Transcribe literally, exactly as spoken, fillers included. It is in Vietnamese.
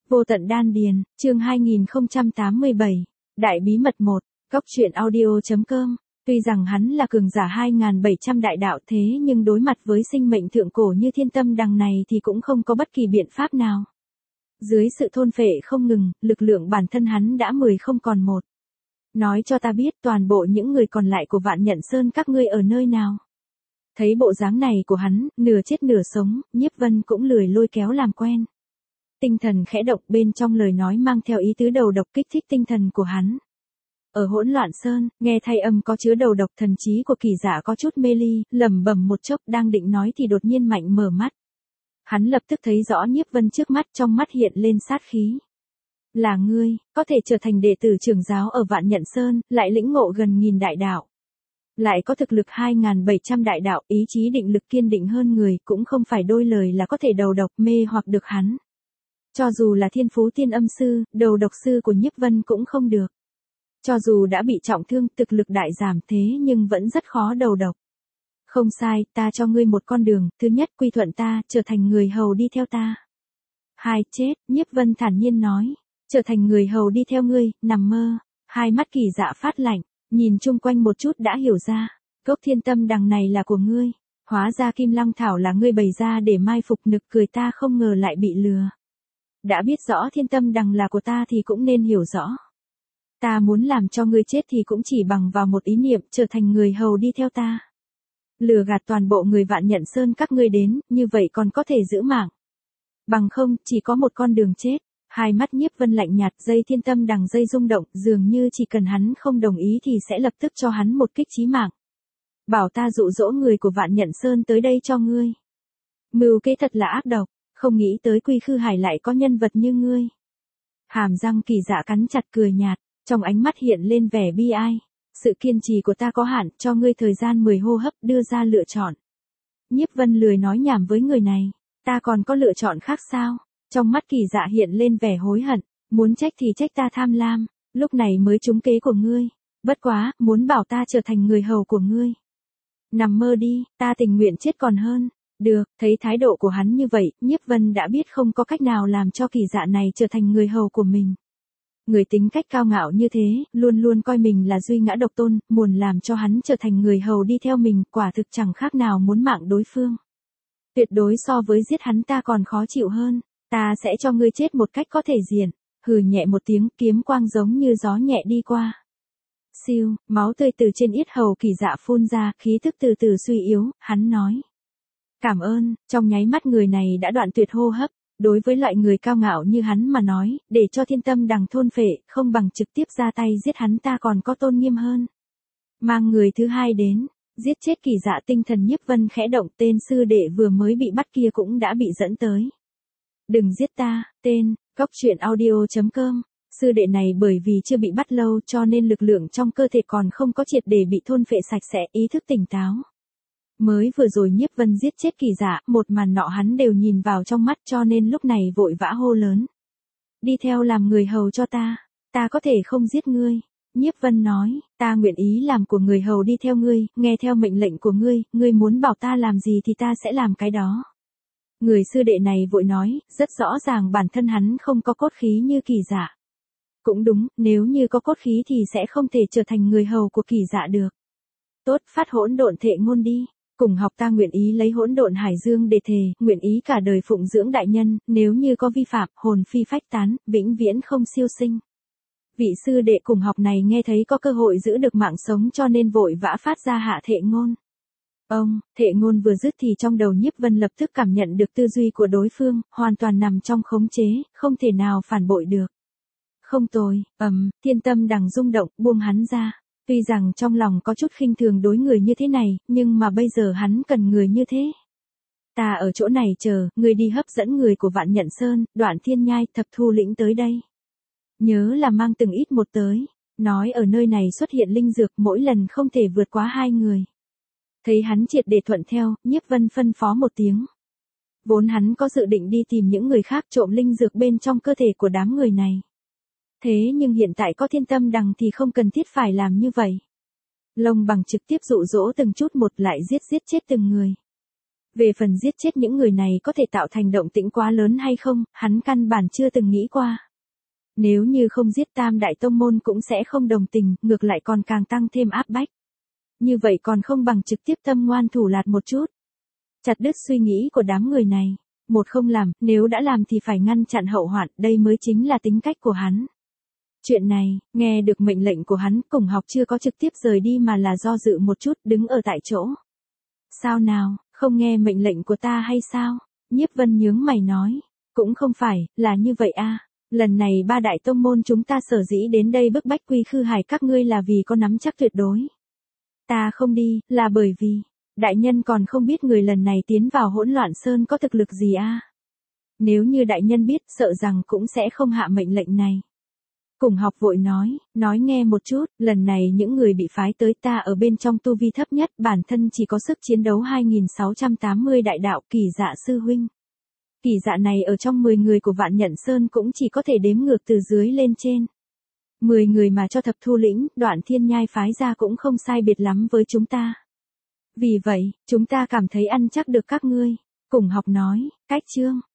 Vô tận đan điền, chương hai nghìn không trăm tám mươi bảy, Đại bí mật một, Cốc truyện audio.com. Tuy rằng hắn là cường giả hai nghìn bảy trăm đại đạo thế nhưng đối mặt với sinh mệnh thượng cổ như thiên tâm đằng này thì cũng không có bất kỳ biện pháp nào. Dưới sự thôn phệ không ngừng, lực lượng bản thân hắn đã mười không còn một. Nói cho ta biết toàn bộ những người còn lại của Vạn Nhận Sơn các ngươi ở nơi nào. Thấy bộ dáng này của hắn, nửa chết nửa sống, Nhiếp Vân cũng lười lôi kéo làm quen. Tinh thần khẽ động, bên trong lời nói mang theo ý tứ đầu độc kích thích tinh thần của hắn. Ở Hỗn Loạn Sơn, nghe thay âm có chứa đầu độc, thần trí của Kỳ Dạ có chút mê ly, lẩm bẩm một chốc đang định nói thì đột nhiên mạnh mở mắt. Hắn lập tức thấy rõ Nhiếp Vân trước mắt, trong mắt hiện lên sát khí. Là ngươi, có thể trở thành đệ tử trưởng giáo ở Vạn Nhận Sơn, lại lĩnh ngộ gần nghìn đại đạo. Lại có thực lực hai nghìn bảy trăm đại đạo, ý chí định lực kiên định hơn người, cũng không phải đôi lời là có thể đầu độc mê hoặc được hắn. Cho dù là thiên phú tiên âm sư, đầu độc sư của Nhiếp Vân cũng không được. Cho dù đã bị trọng thương, thực lực đại giảm thế nhưng vẫn rất khó đầu độc. Không sai, ta cho ngươi một con đường, thứ nhất quy thuận ta, trở thành người hầu đi theo ta. Hai, chết, Nhiếp Vân thản nhiên nói, trở thành người hầu đi theo ngươi, nằm mơ. Hai mắt Kỳ Dạ phát lạnh, nhìn chung quanh một chút đã hiểu ra, cốc thiên tâm đằng này là của ngươi, hóa ra Kim Lăng Thảo là ngươi bày ra để mai phục, nực cười, ta không ngờ lại bị lừa. Đã biết rõ thiên tâm đằng là của ta thì cũng nên hiểu rõ. Ta muốn làm cho ngươi chết thì cũng chỉ bằng vào một ý niệm, trở thành người hầu đi theo ta. Lừa gạt toàn bộ người Vạn Nhận Sơn các ngươi đến, như vậy còn có thể giữ mạng. Bằng không, chỉ có một con đường chết. Hai mắt Nhiếp Vân lạnh nhạt, dây thiên tâm đằng dây rung động, dường như chỉ cần hắn không đồng ý thì sẽ lập tức cho hắn một kích chí mạng. Bảo ta dụ dỗ người của Vạn Nhận Sơn tới đây cho ngươi. Mưu kế thật là ác độc, không nghĩ tới Quy Khư Hải lại có nhân vật như ngươi. Hàm răng Kỳ Dạ cắn chặt cười nhạt, trong ánh mắt hiện lên vẻ bi ai. Sự kiên trì của ta có hạn, cho ngươi thời gian mười hô hấp đưa ra lựa chọn. Nhiếp Vân lười nói nhảm với người này, ta còn có lựa chọn khác sao? Trong mắt Kỳ Dạ hiện lên vẻ hối hận, muốn trách thì trách ta tham lam, lúc này mới trúng kế của ngươi. Bất quá, muốn bảo ta trở thành người hầu của ngươi. Nằm mơ đi, ta tình nguyện chết còn hơn. Được, thấy thái độ của hắn như vậy, Nhiếp Vân đã biết không có cách nào làm cho Kỳ Dạ này trở thành người hầu của mình. Người tính cách cao ngạo như thế, luôn luôn coi mình là duy ngã độc tôn, muốn làm cho hắn trở thành người hầu đi theo mình, quả thực chẳng khác nào muốn mạng đối phương. Tuyệt đối so với giết hắn ta còn khó chịu hơn. Ta sẽ cho ngươi chết một cách có thể diện. Hừ nhẹ một tiếng, kiếm quang giống như gió nhẹ đi qua. Siêu, máu tươi từ trên yết hầu Kỳ Dạ phun ra, khí thức từ từ suy yếu, hắn nói. Cảm ơn, trong nháy mắt người này đã đoạn tuyệt hô hấp. Đối với loại người cao ngạo như hắn mà nói, để cho thiên tâm đằng thôn phệ, không bằng trực tiếp ra tay giết hắn ta còn có tôn nghiêm hơn. Mang người thứ hai đến, giết chết Kỳ Dạ. Tinh thần Nhiếp Vân khẽ động, tên sư đệ vừa mới bị bắt kia cũng đã bị dẫn tới. Đừng giết ta, tên, Cốc truyện audio.com. Sư đệ này bởi vì chưa bị bắt lâu cho nên lực lượng trong cơ thể còn không có triệt để bị thôn phệ sạch sẽ, ý thức tỉnh táo. Mới vừa rồi Nhiếp Vân giết chết Kỳ Dạ, một màn nọ hắn đều nhìn vào trong mắt cho nên lúc này vội vã hô lớn. Đi theo làm người hầu cho ta, ta có thể không giết ngươi. Nhiếp Vân nói, ta nguyện ý làm của người hầu đi theo ngươi, nghe theo mệnh lệnh của ngươi, ngươi muốn bảo ta làm gì thì ta sẽ làm cái đó. Người sư đệ này vội nói, rất rõ ràng bản thân hắn không có cốt khí như Kỳ Dạ. Cũng đúng, nếu như có cốt khí thì sẽ không thể trở thành người hầu của Kỳ Dạ được. Tốt, phát hỗn độn thệ ngôn đi. Cùng học ta nguyện ý lấy hỗn độn hải dương để thề, nguyện ý cả đời phụng dưỡng đại nhân, nếu như có vi phạm, hồn phi phách tán, vĩnh viễn không siêu sinh. Vị sư đệ cùng học này nghe thấy có cơ hội giữ được mạng sống cho nên vội vã phát ra hạ thệ ngôn. Ông, thệ ngôn vừa dứt thì trong đầu Nhiếp Vân lập tức cảm nhận được tư duy của đối phương, hoàn toàn nằm trong khống chế, không thể nào phản bội được. Không tồi, ầm, thiên tâm đằng rung động, buông hắn ra. Tuy rằng trong lòng có chút khinh thường đối người như thế này, nhưng mà bây giờ hắn cần người như thế. Ta ở chỗ này chờ, người đi hấp dẫn người của Vạn Nhận Sơn, Đoạn Thiên Nhai, Thập Thu Lĩnh tới đây. Nhớ là mang từng ít một tới, nói ở nơi này xuất hiện linh dược mỗi lần không thể vượt quá hai người. Thấy hắn triệt để thuận theo, Nhiếp Vân phân phó một tiếng. Vốn hắn có dự định đi tìm những người khác trộm linh dược bên trong cơ thể của đám người này. Thế nhưng hiện tại có thiên tâm đằng thì không cần thiết phải làm như vậy. Lông bằng trực tiếp dụ dỗ từng chút một lại giết giết chết từng người. Về phần giết chết những người này có thể tạo thành động tĩnh quá lớn hay không, hắn căn bản chưa từng nghĩ qua. Nếu như không giết tam đại tông môn cũng sẽ không đồng tình, ngược lại còn càng tăng thêm áp bách. Như vậy còn không bằng trực tiếp tâm ngoan thủ lạt một chút. Chặt đứt suy nghĩ của đám người này. Một không làm, nếu đã làm thì phải ngăn chặn hậu hoạn, đây mới chính là tính cách của hắn. Chuyện này, nghe được mệnh lệnh của hắn, Cùng Học chưa có trực tiếp rời đi mà là do dự một chút, đứng ở tại chỗ. Sao nào, không nghe mệnh lệnh của ta hay sao? Nhiếp Vân nhướng mày nói. Cũng không phải, là như vậy a. Lần này ba đại tông môn chúng ta sở dĩ đến đây bức bách Quy Khư Hải các ngươi là vì có nắm chắc tuyệt đối. Ta không đi, là bởi vì, đại nhân còn không biết người lần này tiến vào Hỗn Loạn Sơn có thực lực gì a. Nếu như đại nhân biết, sợ rằng cũng sẽ không hạ mệnh lệnh này. Cùng Học vội nói, nói nghe một chút, lần này những người bị phái tới ta ở bên trong tu vi thấp nhất, bản thân chỉ có sức chiến đấu hai nghìn sáu trăm tám mươi đại đạo, Kỳ Dạ sư huynh. Kỳ Dạ này ở trong mười người của Vạn Nhận Sơn cũng chỉ có thể đếm ngược từ dưới lên trên. mười người mà cho Thập Thu Lĩnh, Đoạn Thiên Nhai phái ra cũng không sai biệt lắm với chúng ta. Vì vậy, chúng ta cảm thấy ăn chắc được các ngươi. Cùng Học nói, cách chương.